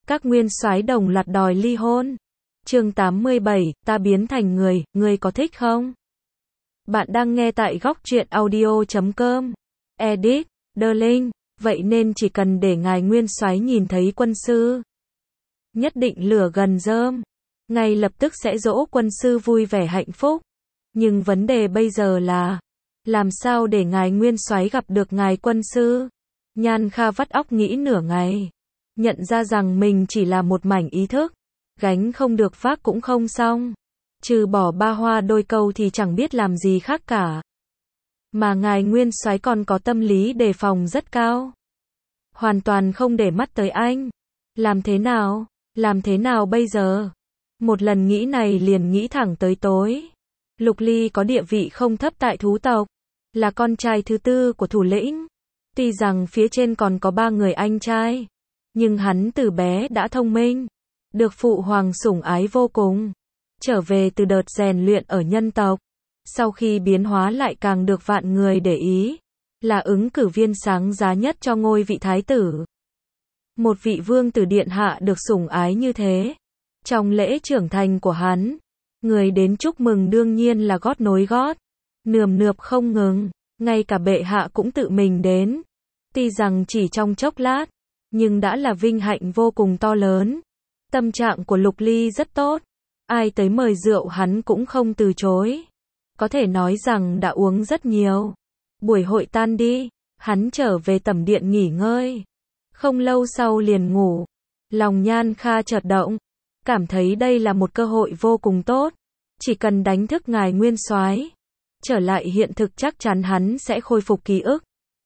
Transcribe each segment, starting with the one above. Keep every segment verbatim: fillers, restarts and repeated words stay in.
Các nguyên soái đồng loạt đòi ly hôn. Chương tám mươi bảy, ta biến thành người, ngươi có thích không? Bạn đang nghe tại góc truyện audio chấm com. Edit, Darling, vậy nên chỉ cần để ngài nguyên soái nhìn thấy quân sư, nhất định lửa gần rơm, ngay lập tức sẽ dỗ quân sư vui vẻ hạnh phúc. Nhưng vấn đề bây giờ là, làm sao để ngài nguyên soái gặp được ngài quân sư? Nhan Kha vắt óc nghĩ nửa ngày, nhận ra rằng mình chỉ là một mảnh ý thức, gánh không được vác cũng không xong. Trừ bỏ ba hoa đôi câu thì chẳng biết làm gì khác cả. Mà ngài nguyên soái còn có tâm lý đề phòng rất cao. Hoàn toàn không để mắt tới anh. Làm thế nào? Làm thế nào bây giờ? Một lần nghĩ này liền nghĩ thẳng tới tối. Lục Ly có địa vị không thấp tại thú tộc, là con trai thứ tư của thủ lĩnh. Tuy rằng phía trên còn có ba người anh trai, nhưng hắn từ bé đã thông minh, được phụ hoàng sủng ái vô cùng. Trở về từ đợt rèn luyện ở nhân tộc, sau khi biến hóa lại càng được vạn người để ý, là ứng cử viên sáng giá nhất cho ngôi vị thái tử. Một vị vương tử điện hạ được sủng ái như thế. Trong lễ trưởng thành của hắn, người đến chúc mừng đương nhiên là gót nối gót, nườm nượp không ngừng, ngay cả bệ hạ cũng tự mình đến. Tuy rằng chỉ trong chốc lát, nhưng đã là vinh hạnh vô cùng to lớn. Tâm trạng của Lục Ly rất tốt, ai tới mời rượu hắn cũng không từ chối. Có thể nói rằng đã uống rất nhiều. Buổi hội tan đi, hắn trở về tẩm điện nghỉ ngơi. Không lâu sau liền ngủ. Lòng Nhan Kha chợt động, cảm thấy đây là một cơ hội vô cùng tốt. Chỉ cần đánh thức ngài nguyên soái, trở lại hiện thực chắc chắn hắn sẽ khôi phục ký ức.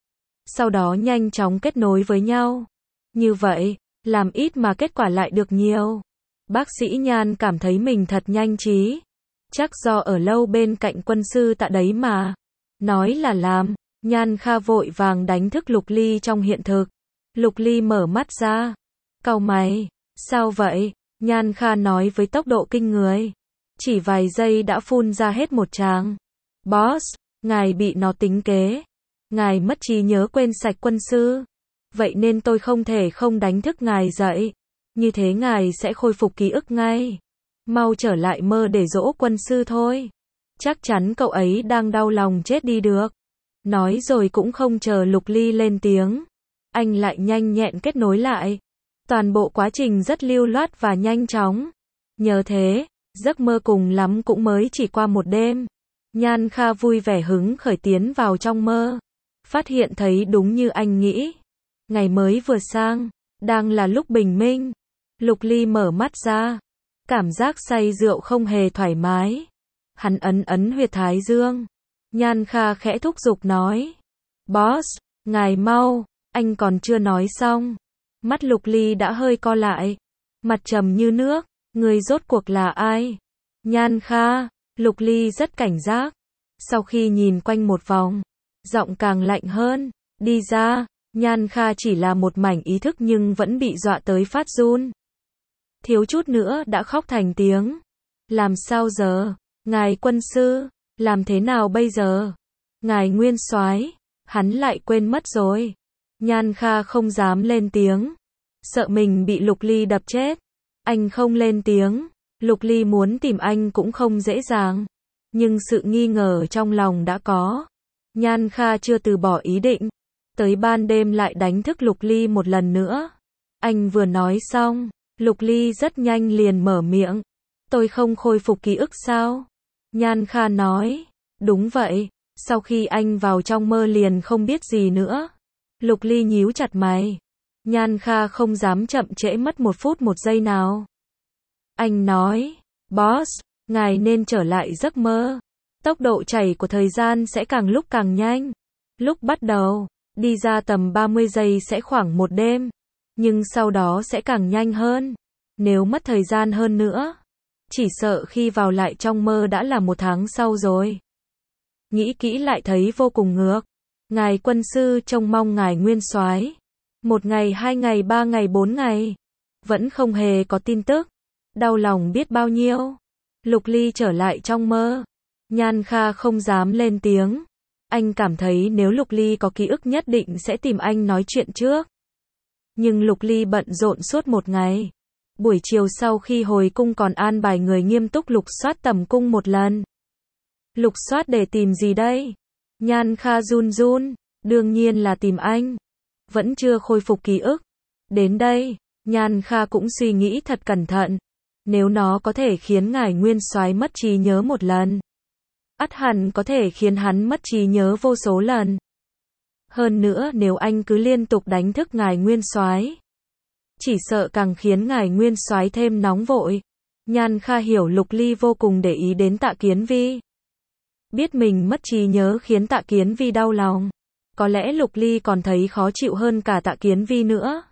Sau đó nhanh chóng kết nối với nhau. Như vậy, làm ít mà kết quả lại được nhiều. Bác sĩ Nhan cảm thấy mình thật nhanh trí. Chắc do ở lâu bên cạnh quân sư Tạ đấy mà. Nói là làm. Nhan Kha vội vàng đánh thức Lục Ly trong hiện thực. Lục Ly mở mắt ra, cau mày. Sao vậy? Nhan Kha nói với tốc độ kinh người. Chỉ vài giây đã phun ra hết một tràng. Boss, ngài bị nó tính kế. Ngài mất trí nhớ quên sạch quân sư. Vậy nên tôi không thể không đánh thức ngài dậy. Như thế ngài sẽ khôi phục ký ức ngay. Mau trở lại mơ để dỗ quân sư thôi. Chắc chắn cậu ấy đang đau lòng chết đi được. Nói rồi cũng không chờ Lục Ly lên tiếng. Anh lại nhanh nhẹn kết nối lại. Toàn bộ quá trình rất lưu loát và nhanh chóng. Nhờ thế, giấc mơ cùng lắm cũng mới chỉ qua một đêm. Nhan Kha vui vẻ hứng khởi tiến vào trong mơ. Phát hiện thấy đúng như anh nghĩ. Ngày mới vừa sang, đang là lúc bình minh. Lục Ly mở mắt ra. Cảm giác say rượu không hề thoải mái. Hắn ấn ấn huyệt thái dương. Nhan Kha khẽ thúc giục nói. Boss, ngài mau, anh còn chưa nói xong. Mắt Lục Ly đã hơi co lại. Mặt trầm như nước. Người rốt cuộc là ai? Nhan Kha. Lục Ly rất cảnh giác. Sau khi nhìn quanh một vòng, giọng càng lạnh hơn. Đi ra. Nhan Kha chỉ là một mảnh ý thức nhưng vẫn bị dọa tới phát run. Thiếu chút nữa đã khóc thành tiếng. Làm sao giờ? Ngài quân sư, làm thế nào bây giờ? Ngài nguyên soái, hắn lại quên mất rồi. Nhan Kha không dám lên tiếng, sợ mình bị Lục Ly đập chết. Anh không lên tiếng, Lục Ly muốn tìm anh cũng không dễ dàng. Nhưng sự nghi ngờ trong lòng đã có. Nhan Kha chưa từ bỏ ý định. Tới ban đêm lại đánh thức Lục Ly một lần nữa. Anh vừa nói xong, Lục Ly rất nhanh liền mở miệng. Tôi không khôi phục ký ức sao? Nhan Kha nói. Đúng vậy, sau khi anh vào trong mơ liền không biết gì nữa. Lục Ly nhíu chặt mày. Nhan Kha không dám chậm trễ mất một phút một giây nào. Anh nói. Boss, ngài nên trở lại giấc mơ. Tốc độ chảy của thời gian sẽ càng lúc càng nhanh. Lúc bắt đầu, đi ra tầm ba mươi giây sẽ khoảng một đêm. Nhưng sau đó sẽ càng nhanh hơn. Nếu mất thời gian hơn nữa, chỉ sợ khi vào lại trong mơ đã là một tháng sau rồi. Nghĩ kỹ lại thấy vô cùng ngược. Ngài quân sư trông mong ngài nguyên soái. Một ngày, hai ngày, ba ngày, bốn ngày. Vẫn không hề có tin tức. Đau lòng biết bao nhiêu. Lục Ly trở lại trong mơ. Nhan Kha không dám lên tiếng. Anh cảm thấy nếu Lục Ly có ký ức nhất định sẽ tìm anh nói chuyện trước. Nhưng Lục Ly bận rộn suốt một ngày. Buổi chiều sau khi hồi cung còn an bài người nghiêm túc lục soát tầm cung một lần. Lục soát để tìm gì đây? Nhan Kha run run, đương nhiên là tìm anh. Vẫn chưa khôi phục ký ức. Đến đây, Nhan Kha cũng suy nghĩ thật cẩn thận. Nếu nó có thể khiến ngài nguyên soái mất trí nhớ một lần, ắt hẳn có thể khiến hắn mất trí nhớ vô số lần. Hơn nữa nếu anh cứ liên tục đánh thức ngài nguyên soái, chỉ sợ càng khiến ngài nguyên soái thêm nóng vội. Nhan Kha hiểu Lục Ly vô cùng để ý đến Tạ Kiến Vi. Biết mình mất trí nhớ khiến Tạ Kiến Vi đau lòng. Có lẽ Lục Ly còn thấy khó chịu hơn cả Tạ Kiến Vi nữa.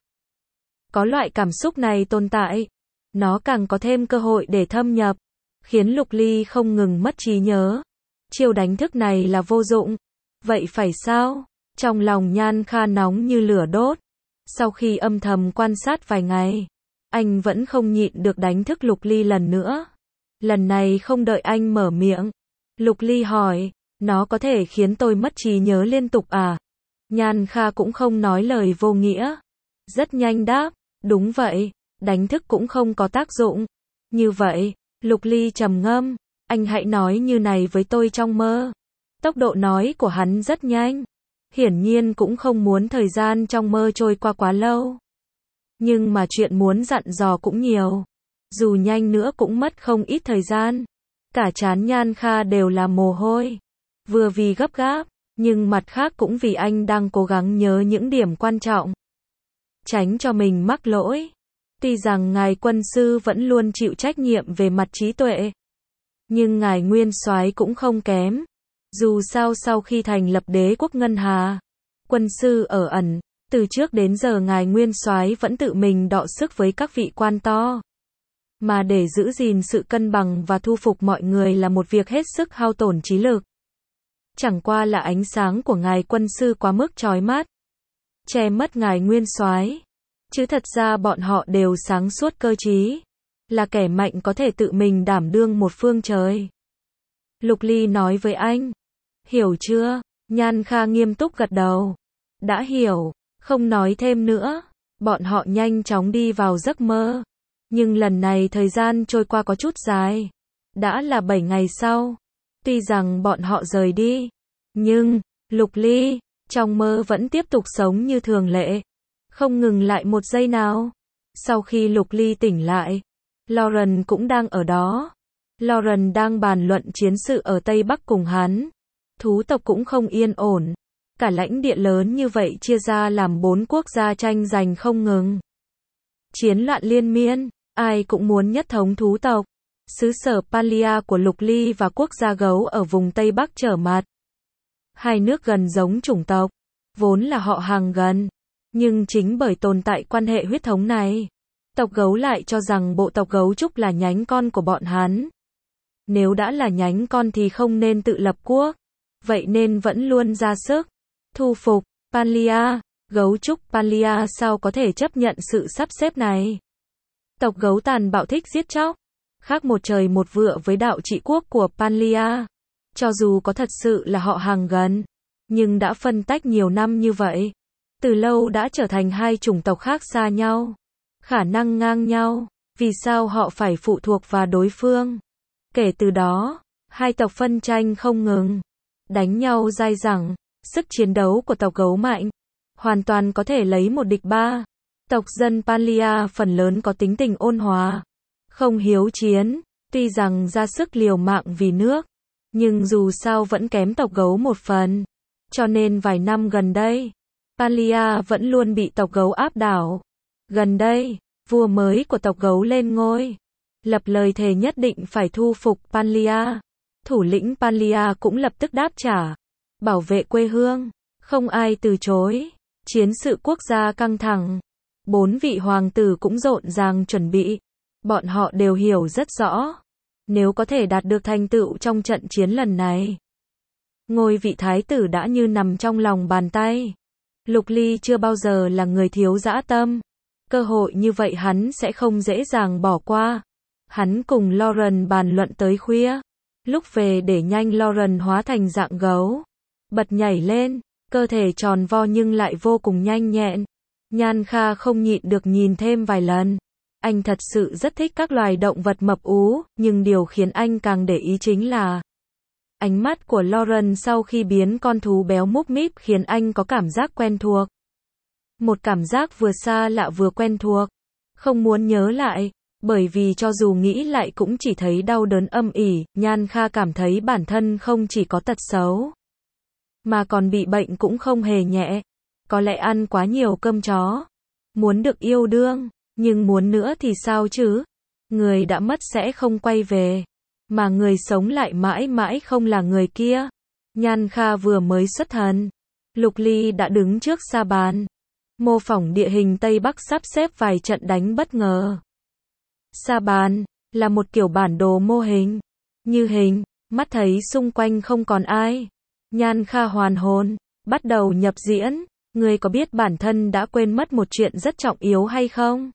Có loại cảm xúc này tồn tại, nó càng có thêm cơ hội để thâm nhập, khiến Lục Ly không ngừng mất trí nhớ. Chiêu đánh thức này là vô dụng. Vậy phải sao? Trong lòng Nhan Kha nóng như lửa đốt. Sau khi âm thầm quan sát vài ngày, anh vẫn không nhịn được đánh thức Lục Ly lần nữa. Lần này không đợi anh mở miệng, Lục Ly hỏi, nó có thể khiến tôi mất trí nhớ liên tục à? Nhan Kha cũng không nói lời vô nghĩa. Rất nhanh đáp, đúng vậy, đánh thức cũng không có tác dụng. Như vậy, Lục Ly trầm ngâm, anh hãy nói như này với tôi trong mơ. Tốc độ nói của hắn rất nhanh. Hiển nhiên cũng không muốn thời gian trong mơ trôi qua quá lâu. Nhưng mà chuyện muốn dặn dò cũng nhiều. Dù nhanh nữa cũng mất không ít thời gian. Cả trán Nhan Kha đều là mồ hôi. Vừa vì gấp gáp, nhưng mặt khác cũng vì anh đang cố gắng nhớ những điểm quan trọng. Tránh cho mình mắc lỗi. Tuy rằng ngài quân sư vẫn luôn chịu trách nhiệm về mặt trí tuệ, nhưng ngài nguyên soái cũng không kém. Dù sao sau khi thành lập đế quốc Ngân Hà, quân sư ở ẩn, từ trước đến giờ ngài nguyên soái vẫn tự mình đọ sức với các vị quan to. Mà để giữ gìn sự cân bằng và thu phục mọi người là một việc hết sức hao tổn trí lực. Chẳng qua là ánh sáng của ngài quân sư quá mức chói mắt, che mất ngài nguyên soái. Chứ thật ra bọn họ đều sáng suốt cơ trí, là kẻ mạnh có thể tự mình đảm đương một phương trời. Lục Ly nói với anh, hiểu chưa? Nhan Kha nghiêm túc gật đầu. Đã hiểu, không nói thêm nữa. Bọn họ nhanh chóng đi vào giấc mơ. Nhưng lần này thời gian trôi qua có chút dài. Đã là bảy ngày sau. Tuy rằng bọn họ rời đi, nhưng Lục Ly trong mơ vẫn tiếp tục sống như thường lệ, không ngừng lại một giây nào. Sau khi Lục Ly tỉnh lại, Lauren cũng đang ở đó. Lauren đang bàn luận chiến sự ở Tây Bắc cùng hắn. Thú tộc cũng không yên ổn. Cả lãnh địa lớn như vậy chia ra làm bốn quốc gia tranh giành không ngừng. Chiến loạn liên miên, ai cũng muốn nhất thống thú tộc. Xứ sở Palia của Lục Ly và quốc gia gấu ở vùng Tây Bắc trở mặt. Hai nước gần giống chủng tộc, vốn là họ hàng gần. Nhưng chính bởi tồn tại quan hệ huyết thống này, tộc gấu lại cho rằng bộ tộc gấu trúc là nhánh con của bọn hắn. Nếu đã là nhánh con thì không nên tự lập quốc, vậy nên vẫn luôn ra sức thu phục Palia. Gấu trúc Palia sao có thể chấp nhận sự sắp xếp này? Tộc gấu tàn bạo thích giết chóc, khác một trời một vựa với đạo trị quốc của Palia. Cho dù có thật sự là họ hàng gần, nhưng đã phân tách nhiều năm như vậy, từ lâu đã trở thành hai chủng tộc khác xa nhau, khả năng ngang nhau. Vì sao họ phải phụ thuộc vào đối phương? Kể từ đó, hai tộc phân tranh không ngừng, đánh nhau dai dẳng. Sức chiến đấu của tộc gấu mạnh, hoàn toàn có thể lấy một địch ba. Tộc dân Palia phần lớn có tính tình ôn hòa, không hiếu chiến, tuy rằng ra sức liều mạng vì nước, nhưng dù sao vẫn kém tộc gấu một phần. Cho nên vài năm gần đây, Palia vẫn luôn bị tộc gấu áp đảo. Gần đây, vua mới của tộc gấu lên ngôi, lập lời thề nhất định phải thu phục Palia. Thủ lĩnh Palia cũng lập tức đáp trả, bảo vệ quê hương, không ai từ chối. Chiến sự quốc gia căng thẳng, bốn vị hoàng tử cũng rộn ràng chuẩn bị. Bọn họ đều hiểu rất rõ, nếu có thể đạt được thành tựu trong trận chiến lần này, ngôi vị thái tử đã như nằm trong lòng bàn tay. Lục Ly chưa bao giờ là người thiếu dã tâm, cơ hội như vậy hắn sẽ không dễ dàng bỏ qua. Hắn cùng Lauren bàn luận tới khuya. Lúc về để nhanh, Lauren hóa thành dạng gấu, bật nhảy lên, cơ thể tròn vo nhưng lại vô cùng nhanh nhẹn. Nhan Kha không nhịn được nhìn thêm vài lần. Anh thật sự rất thích các loài động vật mập ú, nhưng điều khiến anh càng để ý chính là ánh mắt của Lauren sau khi biến con thú béo múp míp khiến anh có cảm giác quen thuộc. Một cảm giác vừa xa lạ vừa quen thuộc. Không muốn nhớ lại, bởi vì cho dù nghĩ lại cũng chỉ thấy đau đớn âm ỉ. Nhan Kha cảm thấy bản thân không chỉ có tật xấu, mà còn bị bệnh cũng không hề nhẹ. Có lẽ ăn quá nhiều cơm chó. Muốn được yêu đương, nhưng muốn nữa thì sao chứ? Người đã mất sẽ không quay về, mà người sống lại mãi mãi không là người kia. Nhan Kha vừa mới xuất thần, Lục Ly đã đứng trước sa bàn, mô phỏng địa hình Tây Bắc sắp xếp vài trận đánh bất ngờ. Sa bàn là một kiểu bản đồ mô hình, như hình, mắt thấy xung quanh không còn ai. Nhan Kha hoàn hồn, bắt đầu nhập diễn. Ngươi có biết bản thân đã quên mất một chuyện rất trọng yếu hay không?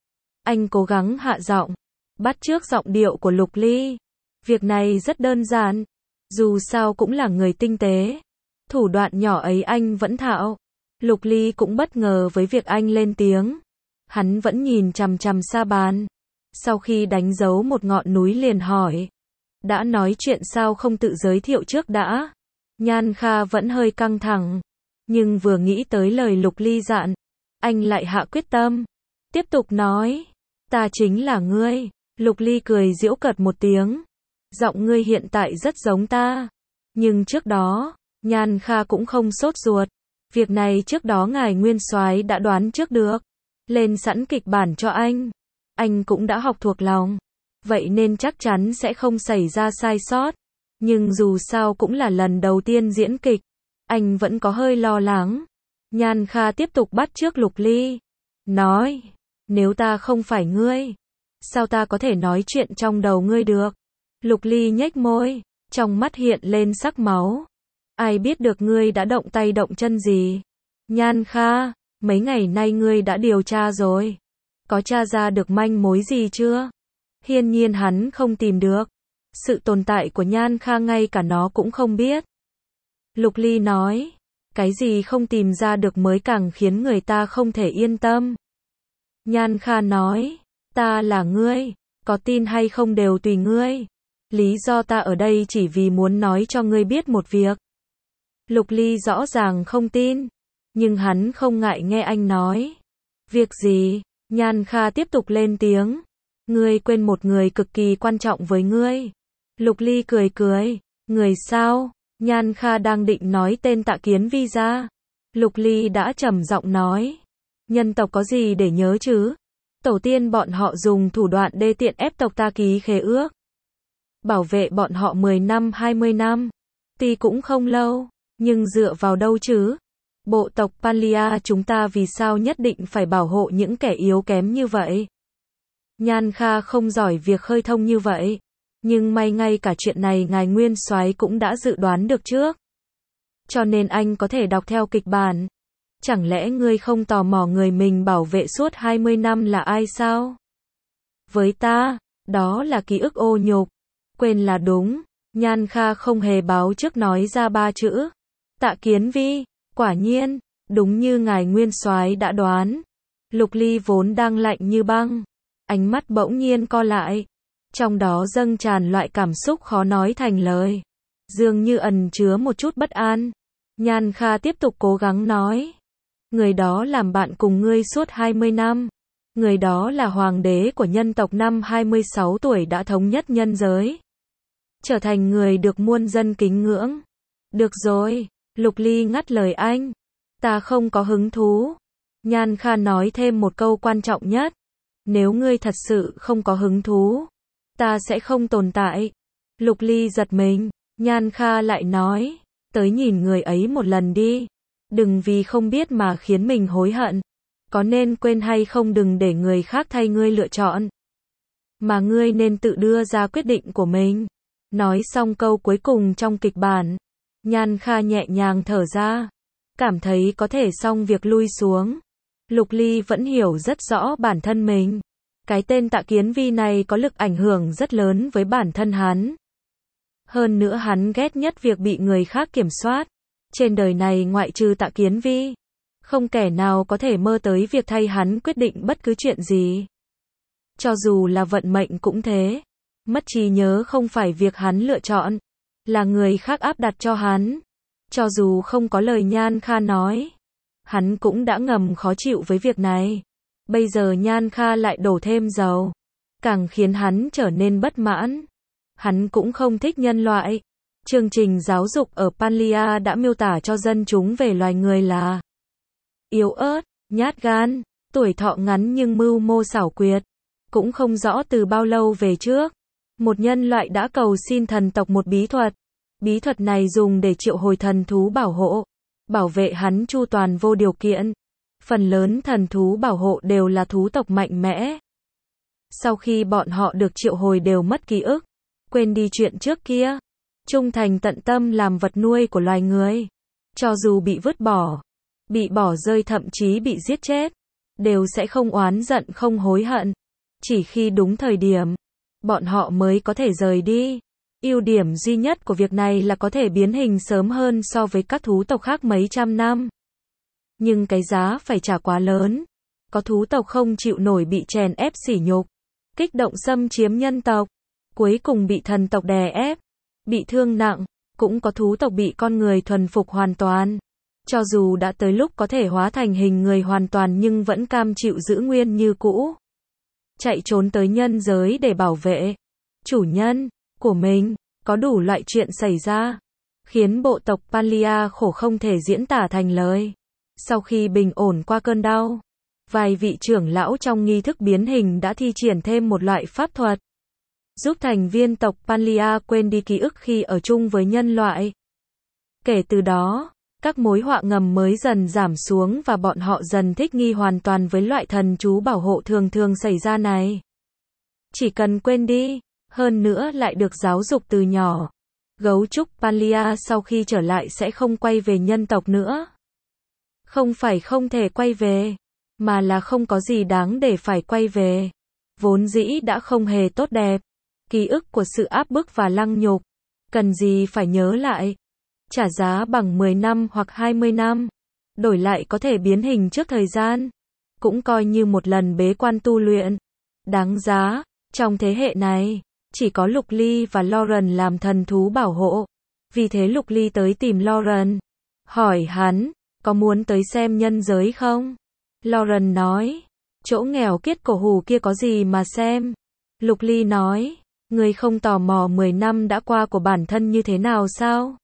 Anh cố gắng hạ giọng, bắt chước giọng điệu của Lục Ly. Việc này rất đơn giản, dù sao cũng là người tinh tế. Thủ đoạn nhỏ ấy anh vẫn thạo. Lục Ly cũng bất ngờ với việc anh lên tiếng. Hắn vẫn nhìn chằm chằm sa bàn. Sau khi đánh dấu một ngọn núi liền hỏi. Đã nói chuyện sao không tự giới thiệu trước đã? Nhan Kha vẫn hơi căng thẳng. Nhưng vừa nghĩ tới lời Lục Ly dặn, anh lại hạ quyết tâm. Tiếp tục nói. Ta chính là ngươi. Lục Ly cười giễu cợt một tiếng. Giọng ngươi hiện tại rất giống ta. Nhưng trước đó, Nhan Kha cũng không sốt ruột. Việc này trước đó ngài Nguyên Soái đã đoán trước được. Lên sẵn kịch bản cho anh. Anh cũng đã học thuộc lòng. Vậy nên chắc chắn sẽ không xảy ra sai sót. Nhưng dù sao cũng là lần đầu tiên diễn kịch. Anh vẫn có hơi lo lắng. Nhan Kha tiếp tục bắt chước Lục Ly. Nói, nếu ta không phải ngươi, sao ta có thể nói chuyện trong đầu ngươi được? Lục Ly nhếch môi, trong mắt hiện lên sắc máu. Ai biết được ngươi đã động tay động chân gì? Nhan Kha, mấy ngày nay ngươi đã điều tra rồi. Có tra ra được manh mối gì chưa? Hiển nhiên hắn không tìm được. Sự tồn tại của Nhan Kha ngay cả nó cũng không biết. Lục Ly nói, cái gì không tìm ra được mới càng khiến người ta không thể yên tâm. Nhan Kha nói, ta là ngươi, có tin hay không đều tùy ngươi. Lý do ta ở đây chỉ vì muốn nói cho ngươi biết một việc. Lục Ly rõ ràng không tin, nhưng hắn không ngại nghe anh nói. Việc gì? Nhan Kha tiếp tục lên tiếng. Ngươi quên một người cực kỳ quan trọng với ngươi. Lục Ly cười cười. Người sao? Nhan Kha đang định nói tên Tạ Kiến Vi ra. Lục Ly đã trầm giọng nói. Nhân tộc có gì để nhớ chứ? Tổ tiên bọn họ dùng thủ đoạn đê tiện ép tộc ta ký khế ước. Bảo vệ bọn họ mười năm hai mươi năm. Tuy cũng không lâu, nhưng dựa vào đâu chứ? Bộ tộc Palia chúng ta vì sao nhất định phải bảo hộ những kẻ yếu kém như vậy? Nhan Kha không giỏi việc khơi thông như vậy. Nhưng may ngay cả chuyện này ngài Nguyên Soái cũng đã dự đoán được trước. Cho nên anh có thể đọc theo kịch bản. Chẳng lẽ ngươi không tò mò người mình bảo vệ suốt hai mươi năm là ai sao? Với ta, đó là ký ức ô nhục. Quên là đúng. Nhan Kha không hề báo trước nói ra ba chữ. Tạ Kiến Vi, quả nhiên, đúng như ngài Nguyên Soái đã đoán. Lục Ly vốn đang lạnh như băng. Ánh mắt bỗng nhiên co lại. Trong đó dâng tràn loại cảm xúc khó nói thành lời. Dường như ẩn chứa một chút bất an. Nhan Kha tiếp tục cố gắng nói. Người đó làm bạn cùng ngươi suốt hai mươi năm. Người đó là hoàng đế của nhân tộc năm hai mươi sáu tuổi đã thống nhất nhân giới. Trở thành người được muôn dân kính ngưỡng. Được rồi, Lục Ly ngắt lời anh. Ta không có hứng thú. Nhan Kha nói thêm một câu quan trọng nhất. Nếu ngươi thật sự không có hứng thú, ta sẽ không tồn tại. Lục Ly giật mình. Nhan Kha lại nói. Tới nhìn người ấy một lần đi. Đừng vì không biết mà khiến mình hối hận. Có nên quên hay không đừng để người khác thay ngươi lựa chọn. Mà ngươi nên tự đưa ra quyết định của mình. Nói xong câu cuối cùng trong kịch bản. Nhan Kha nhẹ nhàng thở ra. Cảm thấy có thể xong việc lui xuống. Lục Ly vẫn hiểu rất rõ bản thân mình. Cái tên Tạ Kiến Vi này có lực ảnh hưởng rất lớn với bản thân hắn. Hơn nữa hắn ghét nhất việc bị người khác kiểm soát. Trên đời này ngoại trừ Tạ Kiến Vi, Không kẻ nào có thể mơ tới việc thay hắn quyết định bất cứ chuyện gì. Cho dù là vận mệnh cũng thế. Mất trí nhớ không phải việc hắn lựa chọn, là người khác áp đặt cho hắn. Cho dù không có lời Nhan Kha nói, hắn cũng đã ngầm khó chịu với việc này. Bây giờ Nhan Kha lại đổ thêm dầu, càng khiến hắn trở nên bất mãn. Hắn cũng không thích nhân loại. Chương trình giáo dục ở Panlia đã miêu tả cho dân chúng về loài người là yếu ớt, nhát gan, tuổi thọ ngắn nhưng mưu mô xảo quyệt. Cũng không rõ từ bao lâu về trước, một nhân loại đã cầu xin thần tộc một bí thuật. Bí thuật này dùng để triệu hồi thần thú bảo hộ, bảo vệ hắn chu toàn vô điều kiện. Phần lớn thần thú bảo hộ đều là thú tộc mạnh mẽ. Sau khi bọn họ được triệu hồi đều mất ký ức, quên đi chuyện trước kia, trung thành tận tâm làm vật nuôi của loài người. Cho dù bị vứt bỏ, bị bỏ rơi thậm chí bị giết chết, đều sẽ không oán giận không hối hận. Chỉ khi đúng thời điểm, bọn họ mới có thể rời đi. Ưu điểm duy nhất của việc này là có thể biến hình sớm hơn so với các thú tộc khác mấy trăm năm. Nhưng cái giá phải trả quá lớn. Có thú tộc không chịu nổi bị chèn ép sỉ nhục, kích động xâm chiếm nhân tộc, cuối cùng bị thần tộc đè ép, bị thương nặng. Cũng có thú tộc bị con người thuần phục hoàn toàn. Cho dù đã tới lúc có thể hóa thành hình người hoàn toàn nhưng vẫn cam chịu giữ nguyên như cũ. Chạy trốn tới nhân giới để bảo vệ chủ nhân của mình. Có đủ loại chuyện xảy ra, khiến bộ tộc Panlia khổ không thể diễn tả thành lời. Sau khi bình ổn qua cơn đau, vài vị trưởng lão trong nghi thức biến hình đã thi triển thêm một loại pháp thuật, giúp thành viên tộc Panlia quên đi ký ức khi ở chung với nhân loại. Kể từ đó, các mối họa ngầm mới dần giảm xuống và bọn họ dần thích nghi hoàn toàn với loại thần chú bảo hộ thường thường xảy ra này. Chỉ cần quên đi, hơn nữa lại được giáo dục từ nhỏ, gấu trúc Panlia sau khi trở lại sẽ không quay về nhân tộc nữa. Không phải không thể quay về, mà là không có gì đáng để phải quay về. Vốn dĩ đã không hề tốt đẹp. Ký ức của sự áp bức và lăng nhục, cần gì phải nhớ lại. Trả giá bằng mười năm hoặc hai mươi năm, đổi lại có thể biến hình trước thời gian, cũng coi như một lần bế quan tu luyện. Đáng giá. Trong thế hệ này, chỉ có Lục Ly và Lauren làm thần thú bảo hộ. Vì thế Lục Ly tới tìm Lauren, hỏi hắn, có muốn tới xem nhân giới không? Lauren nói, chỗ nghèo kiết cổ hủ kia có gì mà xem? Lục Ly nói, người không tò mò mười năm đã qua của bản thân như thế nào sao?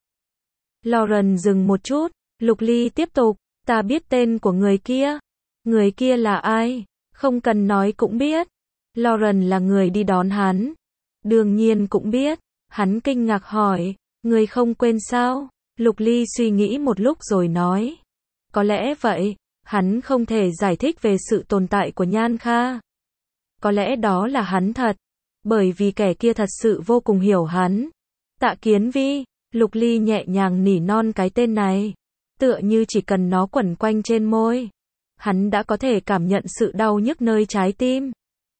Lauren dừng một chút, Lục Ly tiếp tục, ta biết tên của người kia. Người kia là ai? Không cần nói cũng biết. Lauren là người đi đón hắn. Đương nhiên cũng biết. Hắn kinh ngạc hỏi, người không quên sao? Lục Ly suy nghĩ một lúc rồi nói, có lẽ vậy. Hắn không thể giải thích về sự tồn tại của Nhan Kha. Có lẽ đó là hắn thật, bởi vì kẻ kia thật sự vô cùng hiểu hắn. Tạ Kiến Vi. Lục Ly nhẹ nhàng nỉ non cái tên này, tựa như chỉ cần nó quẩn quanh trên môi, hắn đã có thể cảm nhận sự đau nhức nơi trái tim.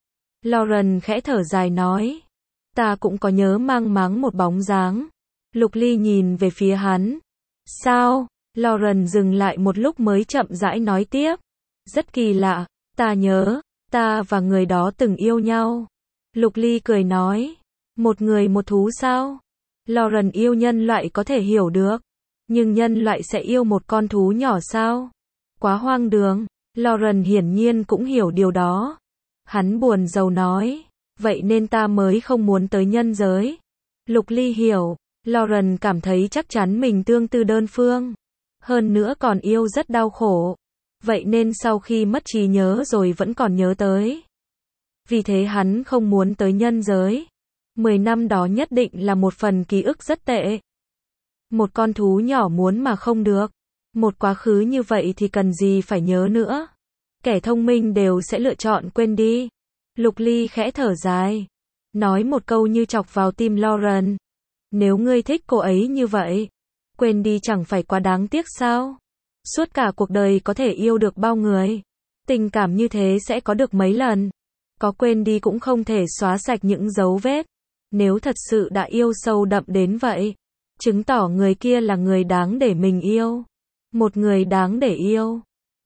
Lauren khẽ thở dài nói, ta cũng có nhớ mang máng một bóng dáng. Lục Ly nhìn về phía hắn. Sao? Lauren dừng lại một lúc mới chậm rãi nói tiếp. Rất kỳ lạ, ta nhớ, ta và người đó từng yêu nhau. Lục Ly cười nói, một người một thú sao? Lauren yêu nhân loại có thể hiểu được, nhưng nhân loại sẽ yêu một con thú nhỏ sao? Quá hoang đường. Lauren hiển nhiên cũng hiểu điều đó. Hắn buồn rầu nói, vậy nên ta mới không muốn tới nhân giới. Lục Ly hiểu, Lauren cảm thấy chắc chắn mình tương tư đơn phương, hơn nữa còn yêu rất đau khổ. Vậy nên sau khi mất trí nhớ rồi vẫn còn nhớ tới. Vì thế hắn không muốn tới nhân giới. Mười năm đó nhất định là một phần ký ức rất tệ. Một con thú nhỏ muốn mà không được. Một quá khứ như vậy thì cần gì phải nhớ nữa. Kẻ thông minh đều sẽ lựa chọn quên đi. Lục Ly khẽ thở dài, nói một câu như chọc vào tim Lauren. Nếu ngươi thích cô ấy như vậy, quên đi chẳng phải quá đáng tiếc sao? Suốt cả cuộc đời có thể yêu được bao người. Tình cảm như thế sẽ có được mấy lần. Có quên đi cũng không thể xóa sạch những dấu vết. Nếu thật sự đã yêu sâu đậm đến vậy, chứng tỏ người kia là người đáng để mình yêu. Một người đáng để yêu.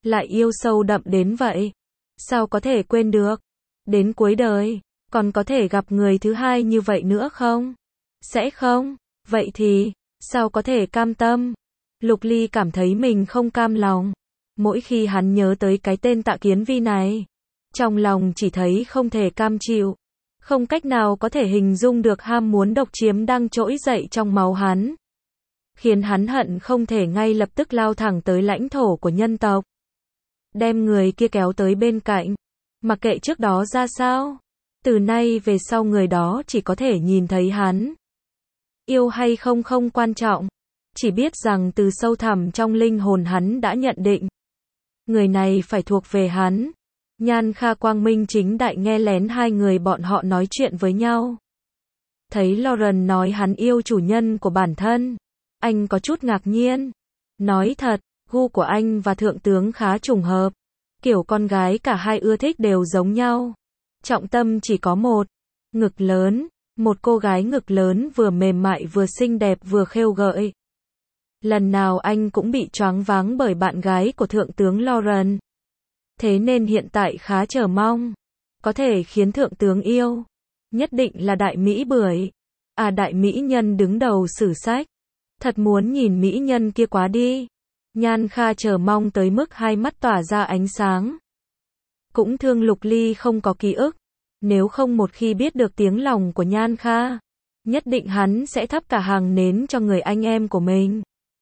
lại yêu sâu đậm đến vậy. Sao có thể quên được? Đến cuối đời, còn có thể gặp người thứ hai như vậy nữa không? Sẽ không? Vậy thì, sao có thể cam tâm? Lục Ly cảm thấy mình không cam lòng. Mỗi khi hắn nhớ tới cái tên Tạ Kiến Vi này, trong lòng chỉ thấy không thể cam chịu. Không cách nào có thể hình dung được ham muốn độc chiếm đang trỗi dậy trong máu hắn. Khiến hắn hận không thể ngay lập tức lao thẳng tới lãnh thổ của nhân tộc. Đem người kia kéo tới bên cạnh. Mặc kệ trước đó ra sao. Từ nay về sau người đó chỉ có thể nhìn thấy hắn. Yêu hay không không quan trọng. Chỉ biết rằng từ sâu thẳm trong linh hồn hắn đã nhận định. Người này phải thuộc về hắn. Nhan Kha quang minh chính đại nghe lén hai người bọn họ nói chuyện với nhau. Thấy Lauren nói hắn yêu chủ nhân của bản thân. Anh có chút ngạc nhiên. Nói thật, gu của anh và thượng tướng khá trùng hợp. Kiểu con gái cả hai ưa thích đều giống nhau. Trọng tâm chỉ có một. Ngực lớn. Một cô gái ngực lớn vừa mềm mại vừa xinh đẹp vừa khêu gợi. Lần nào anh cũng bị choáng váng bởi bạn gái của thượng tướng Lauren. Thế nên hiện tại khá chờ mong. Có thể khiến thượng tướng yêu. Nhất định là đại mỹ bưởi. À đại mỹ nhân đứng đầu sử sách. Thật muốn nhìn mỹ nhân kia quá đi. Nhan Kha chờ mong tới mức hai mắt tỏa ra ánh sáng. Cũng thương Lục Ly không có ký ức. Nếu không một khi biết được tiếng lòng của Nhan Kha, nhất định hắn sẽ thắp cả hàng nến cho người anh em của mình.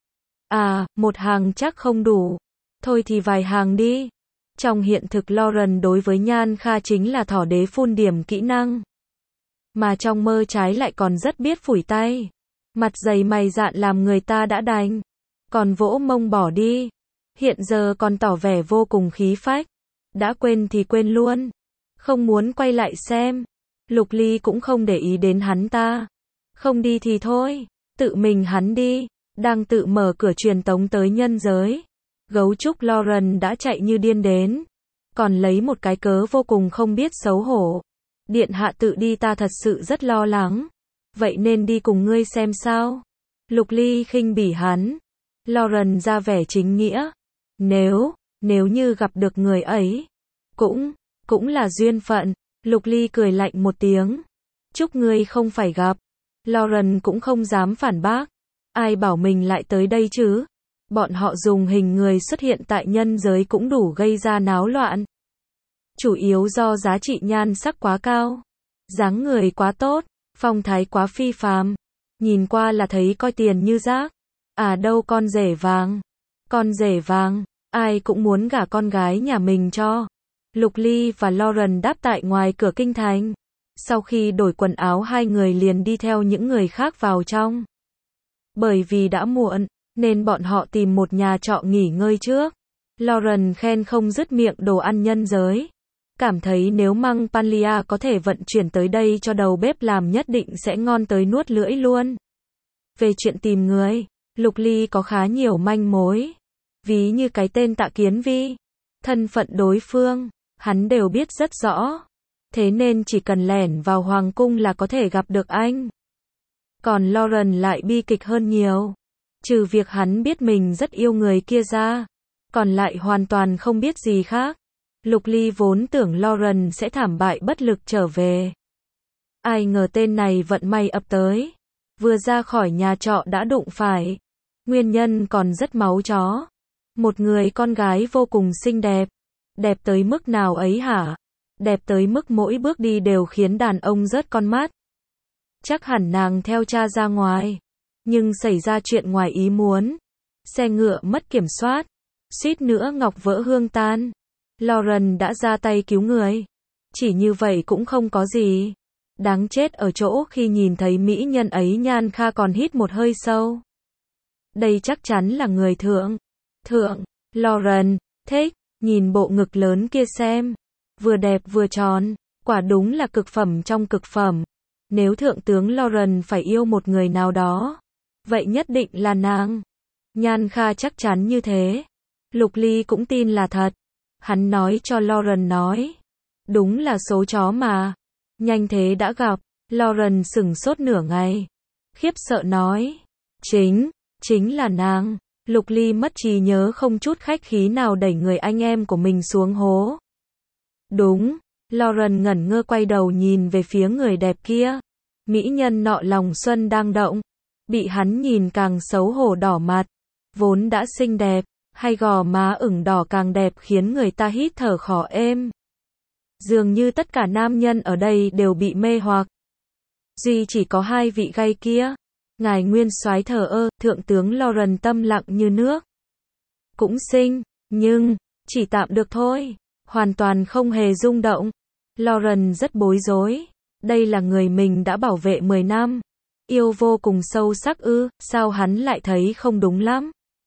À, một hàng chắc không đủ. Thôi thì vài hàng đi. Trong hiện thực Lauren đối với Nhan Kha chính là thỏ đế phun điểm kỹ năng. Mà trong mơ trái lại còn rất biết phủi tay. Mặt dày mày dạn làm người ta đã đành. Còn vỗ mông bỏ đi. Hiện giờ còn tỏ vẻ vô cùng khí phách. Đã quên thì quên luôn. Không muốn quay lại xem. Lục Ly cũng không để ý đến hắn ta. Không đi thì thôi. Tự mình hắn đi. Đang tự mở cửa truyền tống tới nhân giới. Gấu trúc Lauren đã chạy như điên đến. Còn lấy một cái cớ vô cùng không biết xấu hổ. Điện hạ tự đi ta thật sự rất lo lắng. Vậy nên đi cùng ngươi xem sao. Lục Ly khinh bỉ hắn. Lauren ra vẻ chính nghĩa. Nếu, nếu như gặp được người ấy. Cũng, cũng là duyên phận. Lục Ly cười lạnh một tiếng. Chúc ngươi không phải gặp. Lauren cũng không dám phản bác. Ai bảo mình lại tới đây chứ? Bọn họ dùng hình người xuất hiện tại nhân giới cũng đủ gây ra náo loạn. Chủ yếu do giá trị nhan sắc quá cao. Dáng người quá tốt. Phong thái quá phi phàm. Nhìn qua là thấy coi tiền như rác. À đâu con rể vàng. Con rể vàng. Ai cũng muốn gả con gái nhà mình cho. Lục Ly và Lauren đáp tại ngoài cửa kinh thành. Sau khi đổi quần áo hai người liền đi theo những người khác vào trong. Bởi vì đã muộn, nên bọn họ tìm một nhà trọ nghỉ ngơi trước. Lauren khen không dứt miệng đồ ăn nhân giới. Cảm thấy nếu măng Panlia có thể vận chuyển tới đây cho đầu bếp làm nhất định sẽ ngon tới nuốt lưỡi luôn. Về chuyện tìm người, Lục Ly có khá nhiều manh mối. Ví như cái tên Tạ Kiến Vi. Thân phận đối phương, hắn đều biết rất rõ. Thế nên chỉ cần lẻn vào hoàng cung là có thể gặp được anh. Còn Lauren lại bi kịch hơn nhiều. Trừ việc hắn biết mình rất yêu người kia ra. Còn lại hoàn toàn không biết gì khác. Lục Ly vốn tưởng Lauren sẽ thảm bại bất lực trở về. Ai ngờ tên này vận may ập tới. Vừa ra khỏi nhà trọ đã đụng phải. Nguyên nhân còn rất máu chó. Một người con gái vô cùng xinh đẹp. Đẹp tới mức nào ấy hả? Đẹp tới mức mỗi bước đi đều khiến đàn ông rớt con mắt. Chắc hẳn nàng theo cha ra ngoài. Nhưng xảy ra chuyện ngoài ý muốn. Xe ngựa mất kiểm soát. Suýt nữa ngọc vỡ hương tan. Lauren đã ra tay cứu người. Chỉ như vậy cũng không có gì. Đáng chết ở chỗ khi nhìn thấy mỹ nhân ấy Nhan Kha còn hít một hơi sâu. Đây chắc chắn là người thượng. Thượng, Lauren, thích, nhìn bộ ngực lớn kia xem. Vừa đẹp vừa tròn, quả đúng là cực phẩm trong cực phẩm. Nếu thượng tướng Lauren phải yêu một người nào đó, vậy nhất định là nàng. Nhan Kha chắc chắn như thế. Lục Ly cũng tin là thật. Hắn nói cho Lauren nói. Đúng là số chó mà. Nhanh thế đã gặp. Lauren sửng sốt nửa ngày. Khiếp sợ nói. Chính, chính là nàng. Lục Ly mất trí nhớ không chút khách khí nào đẩy người anh em của mình xuống hố. Đúng, Lauren ngẩn ngơ quay đầu nhìn về phía người đẹp kia. Mỹ nhân nọ lòng xuân đang động. Bị hắn nhìn càng xấu hổ đỏ mặt. Vốn đã xinh đẹp, hai gò má ửng đỏ càng đẹp khiến người ta hít thở khó êm. Dường như tất cả nam nhân ở đây đều bị mê hoặc. Duy chỉ có hai vị gay kia. Ngài nguyên soái thờ ơ, thượng tướng Lauren tâm lặng như nước. Cũng xinh, nhưng, chỉ tạm được thôi. Hoàn toàn không hề rung động. Lauren rất bối rối. Đây là người mình đã bảo vệ mười năm. Yêu vô cùng sâu sắc ư, sao hắn lại thấy không đúng lắm.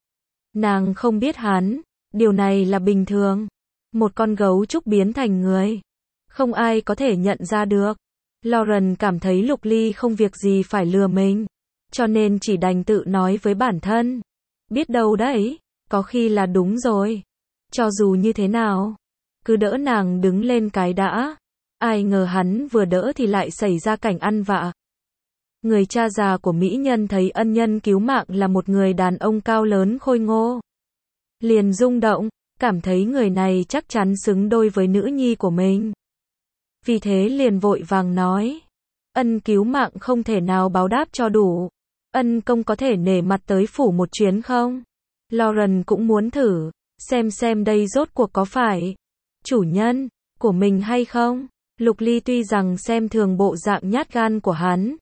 Nàng không biết hắn, điều này là bình thường. Một con gấu trúc biến thành người. Không ai có thể nhận ra được. Lauren cảm thấy Lục Ly không việc gì phải lừa mình. Cho nên chỉ đành tự nói với bản thân. Biết đâu đấy, có khi là đúng rồi. Cho dù như thế nào, cứ đỡ nàng đứng lên cái đã. Ai ngờ hắn vừa đỡ thì lại xảy ra cảnh ăn vạ. Người cha già của mỹ nhân thấy ân nhân cứu mạng là một người đàn ông cao lớn khôi ngô. Liền rung động, cảm thấy người này chắc chắn xứng đôi với nữ nhi của mình. Vì thế liền vội vàng nói. Ân cứu mạng không thể nào báo đáp cho đủ. Ân công có thể nể mặt tới phủ một chuyến không? Lauren cũng muốn thử, xem xem đây rốt cuộc có phải chủ nhân của mình hay không? Lục Ly tuy rằng xem thường bộ dạng nhát gan của hắn,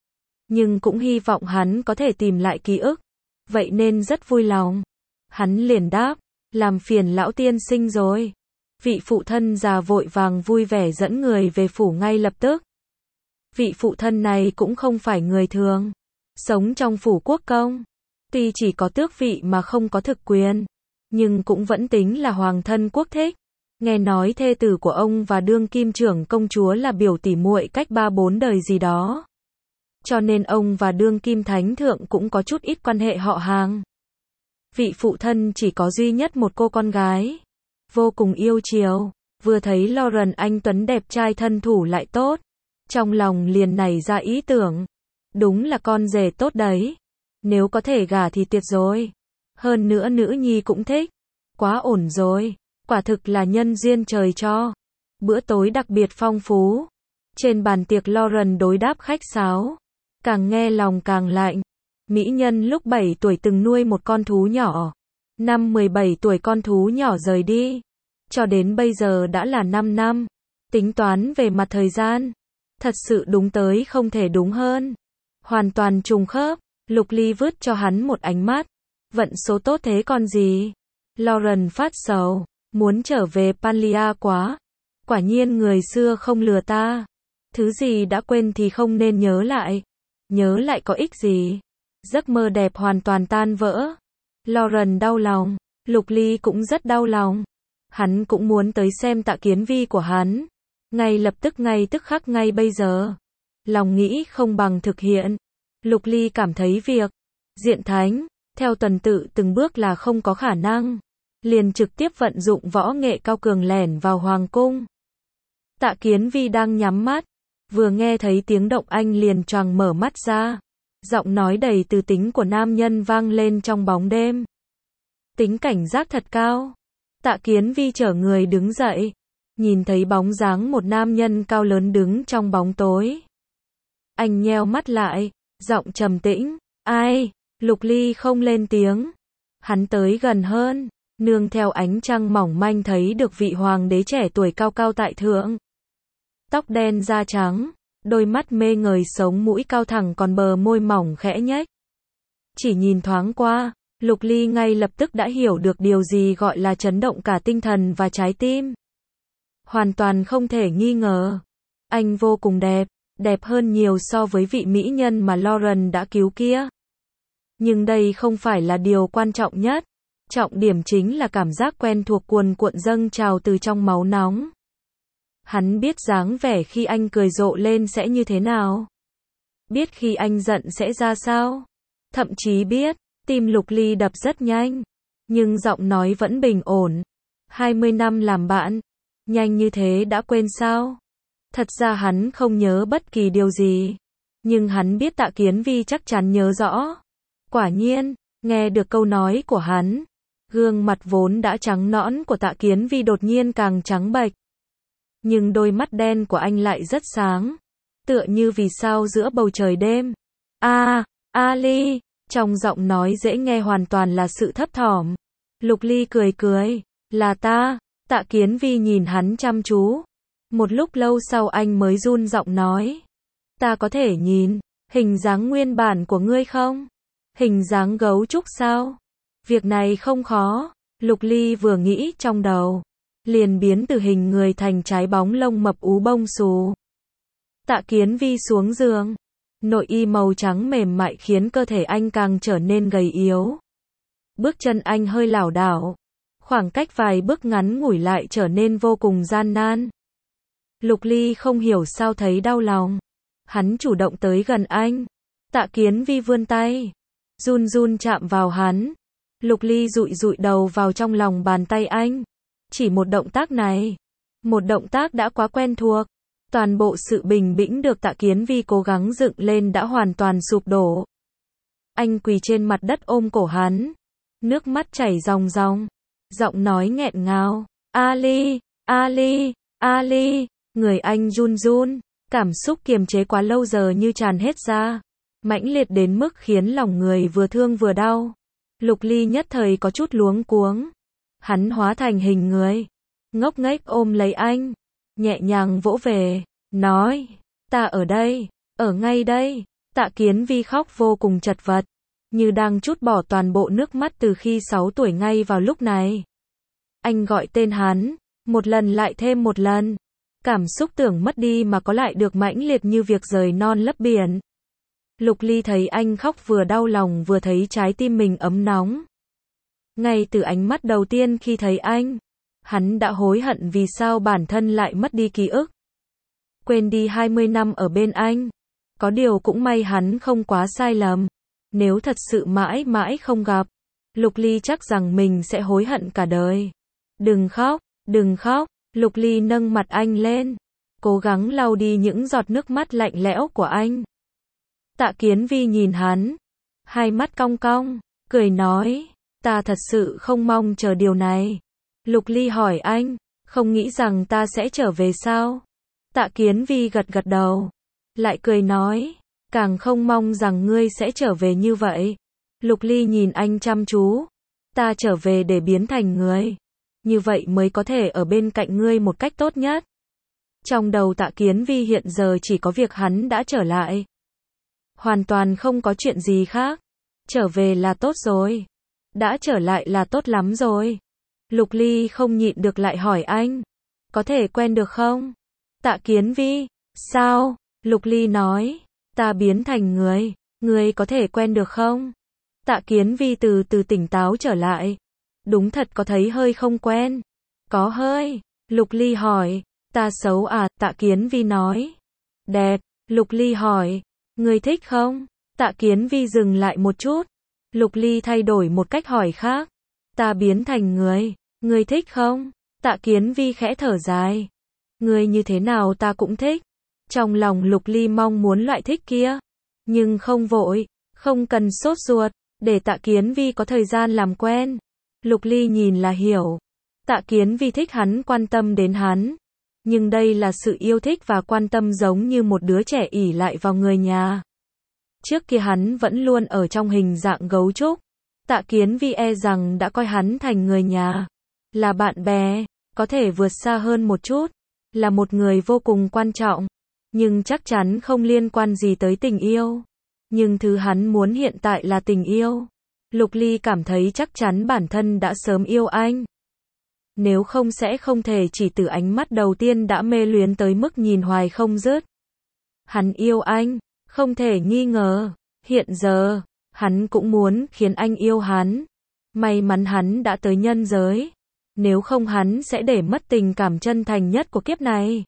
nhưng cũng hy vọng hắn có thể tìm lại ký ức. Vậy nên rất vui lòng. Hắn liền đáp, làm phiền lão tiên sinh rồi. Vị phụ thân già vội vàng vui vẻ dẫn người về phủ ngay lập tức. Vị phụ thân này cũng không phải người thường. Sống trong phủ quốc công. Tuy chỉ có tước vị mà không có thực quyền. Nhưng cũng vẫn tính là hoàng thân quốc thích. Nghe nói thê tử của ông và đương kim trưởng công chúa là biểu tỷ muội cách ba bốn đời gì đó. Cho nên ông và đương kim thánh thượng cũng có chút ít quan hệ họ hàng. Vị phụ thân chỉ có duy nhất một cô con gái. Vô cùng yêu chiều. Vừa thấy Lauren anh tuấn đẹp trai thân thủ lại tốt. Trong lòng liền nảy ra ý tưởng. Đúng là con rể tốt đấy. Nếu có thể gả thì tuyệt rồi. Hơn nữa nữ nhi cũng thích. Quá ổn rồi. Quả thực là nhân duyên trời cho. Bữa tối đặc biệt phong phú. Trên bàn tiệc Lauren đối đáp khách sáo. Càng nghe lòng càng lạnh. Mỹ nhân lúc bảy tuổi từng nuôi một con thú nhỏ. Năm mười bảy tuổi con thú nhỏ rời đi. Cho đến bây giờ đã là năm năm. Tính toán về mặt thời gian. Thật sự đúng tới không thể đúng hơn. Hoàn toàn trùng khớp. Lục Ly vứt cho hắn một ánh mắt. Vận số tốt thế còn gì. Lauren phát sầu. Muốn trở về Panlia quá. Quả nhiên người xưa không lừa ta. Thứ gì đã quên thì không nên nhớ lại. Nhớ lại có ích gì. Giấc mơ đẹp hoàn toàn tan vỡ. Lauren đau lòng. Lục Ly cũng rất đau lòng. Hắn cũng muốn tới xem Tạ Kiến Vi của hắn. Ngay lập tức ngay tức khắc ngay bây giờ. Lòng nghĩ không bằng thực hiện. Lục Ly cảm thấy việc diện thánh, theo tuần tự từng bước là không có khả năng. Liền trực tiếp vận dụng võ nghệ cao cường lẻn vào hoàng cung. Tạ Kiến Vi đang nhắm mắt. Vừa nghe thấy tiếng động anh liền choàng mở mắt ra. Giọng nói đầy từ tính của nam nhân vang lên trong bóng đêm. Tính cảnh giác thật cao. Tạ Kiến Vi chở người đứng dậy. Nhìn thấy bóng dáng một nam nhân cao lớn đứng trong bóng tối. Anh nheo mắt lại, giọng trầm tĩnh. Ai? Lục Ly không lên tiếng. Hắn tới gần hơn. Nương theo ánh trăng mỏng manh thấy được vị hoàng đế trẻ tuổi cao cao tại thượng. Tóc đen da trắng. Đôi mắt mê ngời sống mũi cao thẳng còn bờ môi mỏng khẽ nhếch. Chỉ nhìn thoáng qua, Lục Ly ngay lập tức đã hiểu được điều gì gọi là chấn động cả tinh thần và trái tim. Hoàn toàn không thể nghi ngờ. Anh vô cùng đẹp, đẹp hơn nhiều so với vị mỹ nhân mà Lauren đã cứu kia. Nhưng đây không phải là điều quan trọng nhất. Trọng điểm chính là cảm giác quen thuộc cuồn cuộn dâng trào từ trong máu nóng. Hắn biết dáng vẻ khi anh cười rộ lên sẽ như thế nào. Biết khi anh giận sẽ ra sao. Thậm chí biết, tim Lục Ly đập rất nhanh. Nhưng giọng nói vẫn bình ổn. hai mươi năm làm bạn. Nhanh như thế đã quên sao? Thật ra hắn không nhớ bất kỳ điều gì. Nhưng hắn biết Tạ Kiến Vi chắc chắn nhớ rõ. Quả nhiên, Nghe được câu nói của hắn, gương mặt vốn đã trắng nõn của Tạ Kiến Vi đột nhiên càng trắng bệch. Nhưng đôi mắt đen của anh lại rất sáng, tựa như vì sao giữa bầu trời đêm. A, Ali, trong giọng nói dễ nghe hoàn toàn là sự thấp thỏm. Lục Ly cười cười, là ta. Tạ Kiến Vi nhìn hắn chăm chú. Một lúc lâu sau anh mới run giọng nói, ta có thể nhìn hình dáng nguyên bản của ngươi không? Hình dáng gấu trúc sao? Việc này không khó. Lục Ly vừa nghĩ trong đầu, liền biến từ hình người thành trái bóng lông mập ú bông xù. Tạ Kiến Vi xuống giường. Nội y màu trắng mềm mại khiến cơ thể anh càng trở nên gầy yếu. Bước chân anh hơi lảo đảo. Khoảng cách vài bước ngắn ngủi lại trở nên vô cùng gian nan. Lục Ly không hiểu sao thấy đau lòng. Hắn chủ động tới gần anh. Tạ Kiến Vi vươn tay, run run chạm vào hắn. Lục Ly dụi dụi đầu vào trong lòng bàn tay anh. Chỉ một động tác này, một động tác đã quá quen thuộc. Toàn bộ sự bình tĩnh được Tạ Kiến Vi cố gắng dựng lên đã hoàn toàn sụp đổ. Anh quỳ trên mặt đất ôm cổ hắn, nước mắt chảy ròng ròng, giọng nói nghẹn ngào, Ali, Ali, Ali. Người anh run run, cảm xúc kiềm chế quá lâu giờ như tràn hết ra, mãnh liệt đến mức khiến lòng người vừa thương vừa đau. Lục Ly nhất thời có chút luống cuống. Hắn hóa thành hình người, ngốc nghếch ôm lấy anh, nhẹ nhàng vỗ về, nói, ta ở đây, ở ngay đây. Tạ Kiến Vi khóc vô cùng chật vật, như đang trút bỏ toàn bộ nước mắt từ khi sáu tuổi ngay vào lúc này. Anh gọi tên hắn, một lần lại thêm một lần. Cảm xúc tưởng mất đi mà có lại được mãnh liệt như việc rời non lấp biển. Lục Ly thấy anh khóc vừa đau lòng vừa thấy trái tim mình ấm nóng. Ngay từ ánh mắt đầu tiên khi thấy anh, hắn đã hối hận vì sao bản thân lại mất đi ký ức. Quên đi hai mươi năm ở bên anh. Có điều cũng may hắn không quá sai lầm. Nếu thật sự mãi mãi không gặp, Lục Ly chắc rằng mình sẽ hối hận cả đời. Đừng khóc, đừng khóc. Lục Ly nâng mặt anh lên, cố gắng lau đi những giọt nước mắt lạnh lẽo của anh. Tạ Kiến Vi nhìn hắn, hai mắt cong cong, cười nói, ta thật sự không mong chờ điều này. Lục Ly hỏi anh, không nghĩ rằng ta sẽ trở về sao? Tạ Kiến Vi gật gật đầu, lại cười nói, càng không mong rằng ngươi sẽ trở về như vậy. Lục Ly nhìn anh chăm chú, ta trở về để biến thành người. Như vậy mới có thể ở bên cạnh ngươi một cách tốt nhất. Trong đầu Tạ Kiến Vi hiện giờ chỉ có việc hắn đã trở lại. Hoàn toàn không có chuyện gì khác. Trở về là tốt rồi. Đã trở lại là tốt lắm rồi. Lục Ly không nhịn được lại hỏi anh, có thể quen được không? Tạ Kiến Vi, sao? Lục Ly nói, ta biến thành người, ngươi có thể quen được không? Tạ Kiến Vi từ từ tỉnh táo trở lại. Đúng thật có thấy hơi không quen. Có hơi. Lục Ly hỏi, ta xấu à? Tạ Kiến Vi nói, đẹp. Lục Ly hỏi, ngươi thích không? Tạ Kiến Vi dừng lại một chút. Lục Ly thay đổi một cách hỏi khác, ta biến thành người, ngươi thích không? Tạ Kiến Vi khẽ thở dài, ngươi như thế nào ta cũng thích. Trong lòng Lục Ly mong muốn loại thích kia, nhưng không vội, không cần sốt ruột, để Tạ Kiến Vi có thời gian làm quen. Lục Ly nhìn là hiểu. Tạ Kiến Vi thích hắn quan tâm đến hắn. Nhưng đây là sự yêu thích và quan tâm giống như một đứa trẻ ỷ lại vào người nhà. Trước kia hắn vẫn luôn ở trong hình dạng gấu trúc. Tạ Kiến Vi e rằng đã coi hắn thành người nhà. Là bạn bè, có thể vượt xa hơn một chút. Là một người vô cùng quan trọng. Nhưng chắc chắn không liên quan gì tới tình yêu. Nhưng thứ hắn muốn hiện tại là tình yêu. Lục Ly cảm thấy chắc chắn bản thân đã sớm yêu anh. Nếu không sẽ không thể chỉ từ ánh mắt đầu tiên đã mê luyến tới mức nhìn hoài không dứt. Hắn yêu anh, không thể nghi ngờ. Hiện giờ, hắn cũng muốn khiến anh yêu hắn. May mắn hắn đã tới nhân giới. Nếu không hắn sẽ để mất tình cảm chân thành nhất của kiếp này.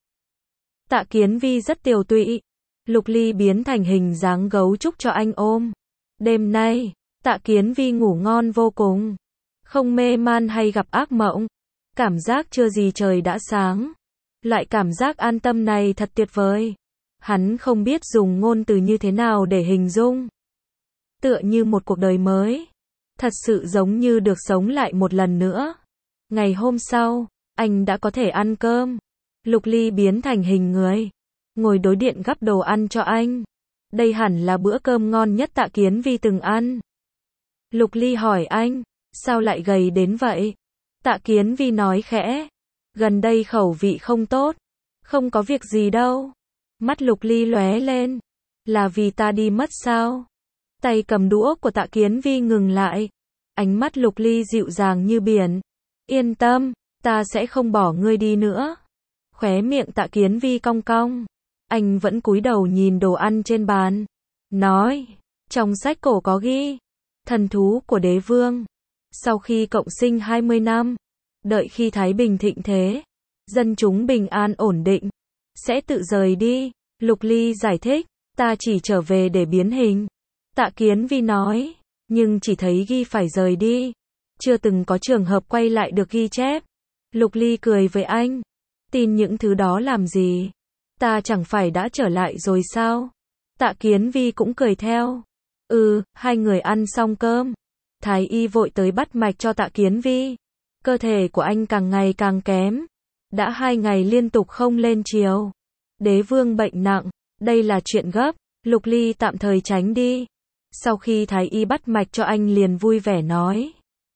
Tạ Kiến Vi rất tiều tụy. Lục Ly biến thành hình dáng gấu trúc cho anh ôm. Đêm nay, Tạ Kiến Vi ngủ ngon vô cùng. Không mê man hay gặp ác mộng. Cảm giác chưa gì trời đã sáng. Loại cảm giác an tâm này thật tuyệt vời. Hắn không biết dùng ngôn từ như thế nào để hình dung. Tựa như một cuộc đời mới. Thật sự giống như được sống lại một lần nữa. Ngày hôm sau, anh đã có thể ăn cơm. Lục Ly biến thành hình người, ngồi đối diện gắp đồ ăn cho anh. Đây hẳn là bữa cơm ngon nhất Tạ Kiến Vi từng ăn. Lục Ly hỏi anh, sao lại gầy đến vậy? Tạ Kiến Vi nói khẽ, gần đây khẩu vị không tốt. Không có việc gì đâu. Mắt Lục Ly lóe lên, là vì ta đi mất sao? Tay cầm đũa của Tạ Kiến Vi ngừng lại. Ánh mắt Lục Ly dịu dàng như biển. Yên tâm, ta sẽ không bỏ ngươi đi nữa. Khóe miệng Tạ Kiến Vi cong cong. Anh vẫn cúi đầu nhìn đồ ăn trên bàn. Nói, trong sách cổ có ghi, thần thú của đế vương. Sau khi cộng sinh hai mươi năm, đợi khi Thái Bình thịnh thế, dân chúng bình an ổn định, sẽ tự rời đi. Lục Ly giải thích, ta chỉ trở về để biến hình. Tạ Kiến Vi nói, nhưng chỉ thấy ghi phải rời đi. Chưa từng có trường hợp quay lại được ghi chép. Lục Ly cười với anh, tin những thứ đó làm gì? Ta chẳng phải đã trở lại rồi sao? Tạ Kiến Vi cũng cười theo. Ừ, hai người ăn xong cơm. Thái y vội tới bắt mạch cho Tạ Kiến Vi. Cơ thể của anh càng ngày càng kém. Đã hai ngày liên tục không lên chiều. Đế vương bệnh nặng, đây là chuyện gấp. Lục Ly tạm thời tránh đi. Sau khi Thái y bắt mạch cho anh liền vui vẻ nói.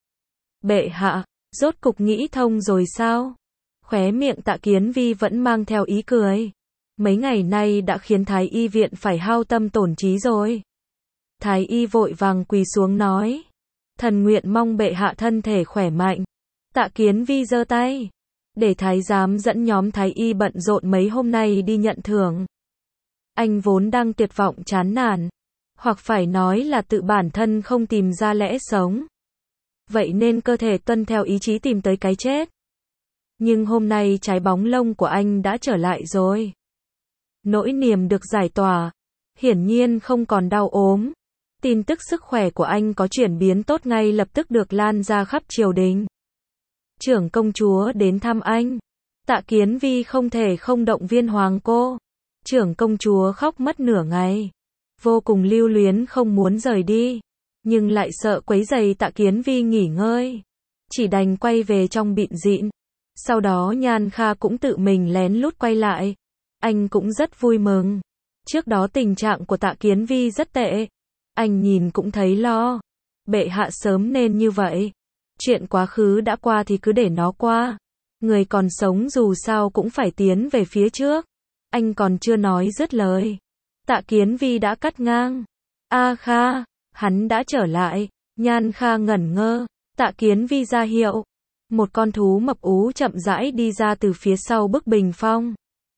Bệ hạ, rốt cục nghĩ thông rồi sao? Khóe miệng Tạ Kiến Vi vẫn mang theo ý cười. Mấy ngày nay đã khiến Thái y viện phải hao tâm tổn trí rồi. Thái y vội vàng quỳ xuống nói. Thần nguyện mong bệ hạ thân thể khỏe mạnh. Tạ Kiến Vi giơ tay. Để thái giám dẫn nhóm thái y bận rộn mấy hôm nay đi nhận thưởng. Anh vốn đang tuyệt vọng chán nản. Hoặc phải nói là tự bản thân không tìm ra lẽ sống. Vậy nên cơ thể tuân theo ý chí tìm tới cái chết. Nhưng hôm nay trái bóng lông của anh đã trở lại rồi. Nỗi niềm được giải tỏa. Hiển nhiên không còn đau ốm. Tin tức sức khỏe của anh có chuyển biến tốt ngay lập tức được lan ra khắp triều đình. Trưởng công chúa đến thăm anh. Tạ Kiến Vi không thể không động viên hoàng cô. Trưởng công chúa khóc mất nửa ngày. Vô cùng lưu luyến không muốn rời đi. Nhưng lại sợ quấy rầy Tạ Kiến Vi nghỉ ngơi. Chỉ đành quay về trong bịn dịn. Sau đó Nhan Kha cũng tự mình lén lút quay lại. Anh cũng rất vui mừng. Trước đó tình trạng của Tạ Kiến Vi rất tệ. Anh nhìn cũng thấy lo. Bệ hạ sớm nên như vậy. Chuyện quá khứ đã qua thì cứ để nó qua. Người còn sống dù sao cũng phải tiến về phía trước. Anh còn chưa nói dứt lời. Tạ Kiến Vi đã cắt ngang. A Kha, hắn đã trở lại. Nhan Kha ngẩn ngơ. Tạ Kiến Vi ra hiệu. Một con thú mập ú chậm rãi đi ra từ phía sau bức bình phong.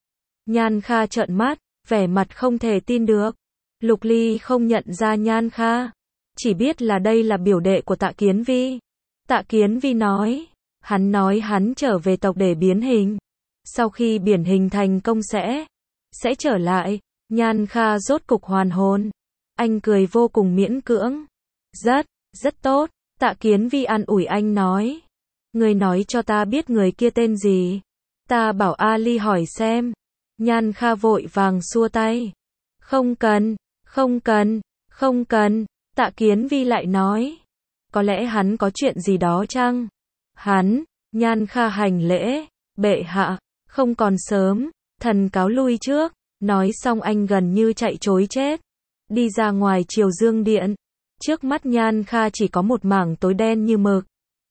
Nhan Kha trợn mắt, vẻ mặt không thể tin được. Lục Ly không nhận ra Nhan Kha. Chỉ biết là đây là biểu đệ của Tạ Kiến Vi. Tạ Kiến Vi nói. Hắn nói hắn trở về tộc để biến hình. Sau khi biến hình thành công sẽ, sẽ trở lại. Nhan Kha rốt cục hoàn hồn. Anh cười vô cùng miễn cưỡng. Rất, rất tốt. Tạ Kiến Vi an ủi anh nói. Người nói cho ta biết người kia tên gì. Ta bảo Ali hỏi xem. Nhan Kha vội vàng xua tay. Không cần, không cần, không cần. Tạ Kiến Vi lại nói. Có lẽ hắn có chuyện gì đó chăng? Hắn, Nhan Kha hành lễ. Bệ hạ, không còn sớm. Thần cáo lui trước. Nói xong anh gần như chạy trối chết. Đi ra ngoài Triều Dương Điện. Trước mắt Nhan Kha chỉ có một mảng tối đen như mực.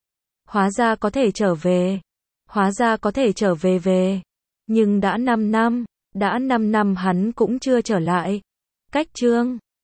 Hóa ra có thể trở về. Hóa ra có thể trở về về. Nhưng đã năm năm. Đã năm năm hắn cũng chưa trở lại. Cách chương